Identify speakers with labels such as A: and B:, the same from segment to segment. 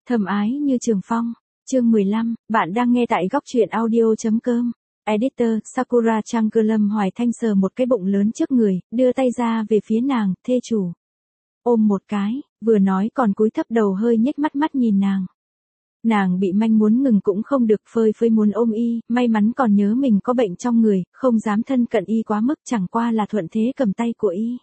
A: Thầm ái như trường phong. Chương 15, bạn đang nghe tại góc truyện audio.com. Editor, Sakura Jungle. Lâm Hoài Thanh sờ một cái bụng lớn trước người, đưa tay ra về phía nàng, thê chủ. Ôm một cái, vừa nói còn cúi thấp đầu hơi nhếch mắt nhìn nàng. Nàng bị manh muốn ngừng cũng không được, phơi phới muốn ôm y, may mắn còn nhớ mình có bệnh trong người, không dám thân cận y quá mức, chẳng qua là thuận thế cầm tay của y.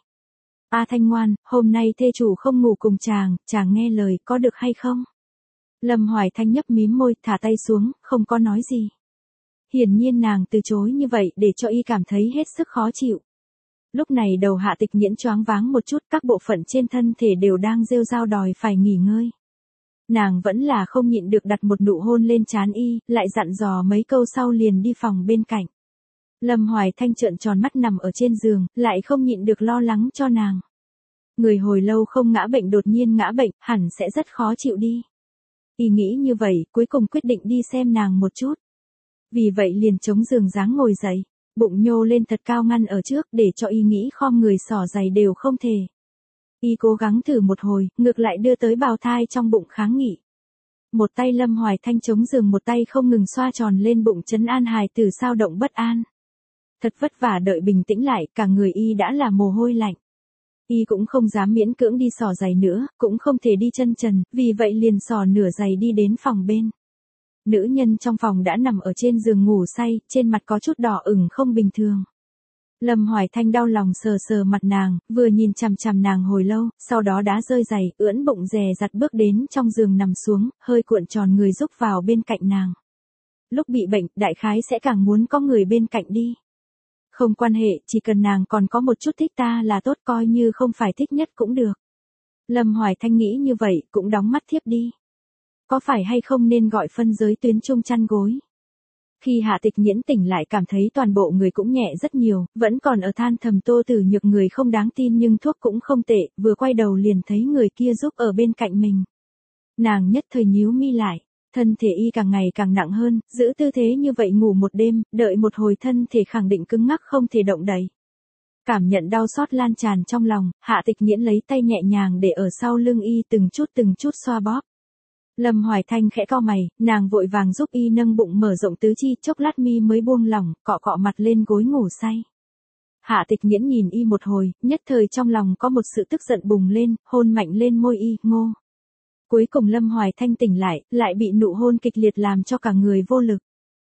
A: A Thanh ngoan, hôm nay thê chủ không ngủ cùng chàng nghe lời có được hay không? Lâm Hoài Thanh nhấp mím môi, thả tay xuống, không có nói gì. Hiển nhiên nàng từ chối như vậy để cho y cảm thấy hết sức khó chịu. Lúc này đầu Hạ Tịch Nhiễn choáng váng một chút, các bộ phận trên thân thể đều đang rêu rao đòi phải nghỉ ngơi. Nàng vẫn là không nhịn được đặt một nụ hôn lên trán y, lại dặn dò mấy câu sau liền đi phòng bên cạnh. Lâm Hoài Thanh trợn tròn mắt nằm ở trên giường, lại không nhịn được lo lắng cho nàng. Người hồi lâu không ngã bệnh đột nhiên ngã bệnh, hẳn sẽ rất khó chịu đi. Y nghĩ như vậy, cuối cùng quyết định đi xem nàng một chút. Vì vậy liền chống giường dáng ngồi dậy, bụng nhô lên thật cao ngăn ở trước để cho y nghĩ khom người xỏ giày đều không thể. Y cố gắng thử một hồi, ngược lại đưa tới bào thai trong bụng kháng nghị. Một tay Lâm Hoài Thanh chống giường, một tay không ngừng xoa tròn lên bụng trấn an hài tử sao động bất an. Thật vất vả đợi bình tĩnh lại, cả người y đã là mồ hôi lạnh. Y cũng không dám miễn cưỡng đi xỏ giày nữa, cũng không thể đi chân trần, vì vậy liền xỏ nửa giày đi đến phòng bên. Nữ nhân trong phòng đã nằm ở trên giường ngủ say, trên mặt có chút đỏ ửng không bình thường. Lâm Hoài Thanh đau lòng sờ mặt nàng, vừa nhìn chằm chằm nàng hồi lâu, sau đó đá rơi giày, ưỡn bụng dè dặt bước đến trong giường nằm xuống, hơi cuộn tròn người rúc vào bên cạnh nàng. Lúc bị bệnh, đại khái sẽ càng muốn có người bên cạnh đi. Không quan hệ, chỉ cần nàng còn có một chút thích ta là tốt, coi như không phải thích nhất cũng được. Lâm Hoài Thanh nghĩ như vậy, cũng đóng mắt thiếp đi. Có phải hay không nên gọi phân giới tuyến chung chăn gối? Khi Hạ Tịch Nhiễn tỉnh lại cảm thấy toàn bộ người cũng nhẹ rất nhiều, vẫn còn ở than thầm Tô Tử Nhược người không đáng tin nhưng thuốc cũng không tệ, vừa quay đầu liền thấy người kia giúp ở bên cạnh mình. Nàng nhất thời nhíu mi lại, thân thể y càng ngày càng nặng hơn, giữ tư thế như vậy ngủ một đêm, đợi một hồi thân thể khẳng định cứng ngắc không thể động đậy. Cảm nhận đau xót lan tràn trong lòng, Hạ Tịch Nhiễn lấy tay nhẹ nhàng để ở sau lưng y từng chút xoa bóp. Lâm Hoài Thanh khẽ cau mày, nàng vội vàng giúp y nâng bụng mở rộng tứ chi, chốc lát mi mới buông lỏng, cọ mặt lên gối ngủ say. Hạ Tịch Nhiễn nhìn y một hồi, nhất thời trong lòng có một sự tức giận bùng lên, hôn mạnh lên môi y, ngô. Cuối cùng Lâm Hoài Thanh tỉnh lại bị nụ hôn kịch liệt làm cho cả người vô lực.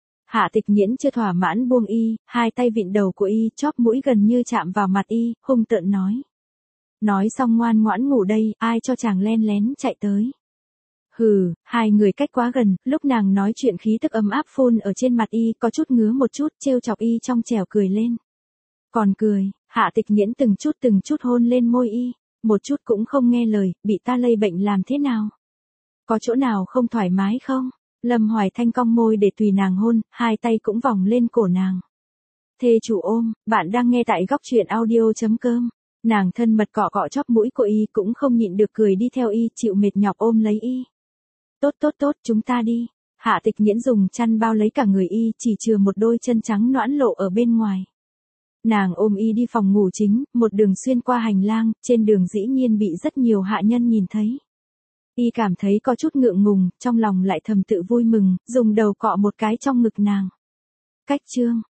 A: Hạ Tịch Nhiễn chưa thỏa mãn buông y, hai tay vịn đầu của y, chóp mũi gần như chạm vào mặt y, hung tợn nói. Nói xong ngoan ngoãn ngủ đây, ai cho chàng len lén chạy tới. Hừ, hai người cách quá gần, lúc nàng nói chuyện khí tức ấm áp phun ở trên mặt y, có chút ngứa một chút, trêu chọc y trong trẻo cười lên. Còn cười, Hạ Tịch Nhiễn từng chút hôn lên môi y, một chút cũng không nghe lời, bị ta lây bệnh làm thế nào? Có chỗ nào không thoải mái không? Lâm Hoài Thanh cong môi để tùy nàng hôn, hai tay cũng vòng lên cổ nàng. Thê chủ ôm, bạn đang nghe tại góc truyện audio.com. Nàng thân mật cọ chóp mũi của y cũng không nhịn được cười đi theo y, chịu mệt nhọc ôm lấy y. Tốt, chúng ta đi. Hạ Tịch Nhiễn dùng chăn bao lấy cả người y, chỉ chừa một đôi chân trắng nõn lộ ở bên ngoài. Nàng ôm y đi phòng ngủ chính, một đường xuyên qua hành lang, trên đường dĩ nhiên bị rất nhiều hạ nhân nhìn thấy. Y cảm thấy có chút ngượng ngùng, trong lòng lại thầm tự vui mừng, dùng đầu cọ một cái trong ngực nàng. Cách chương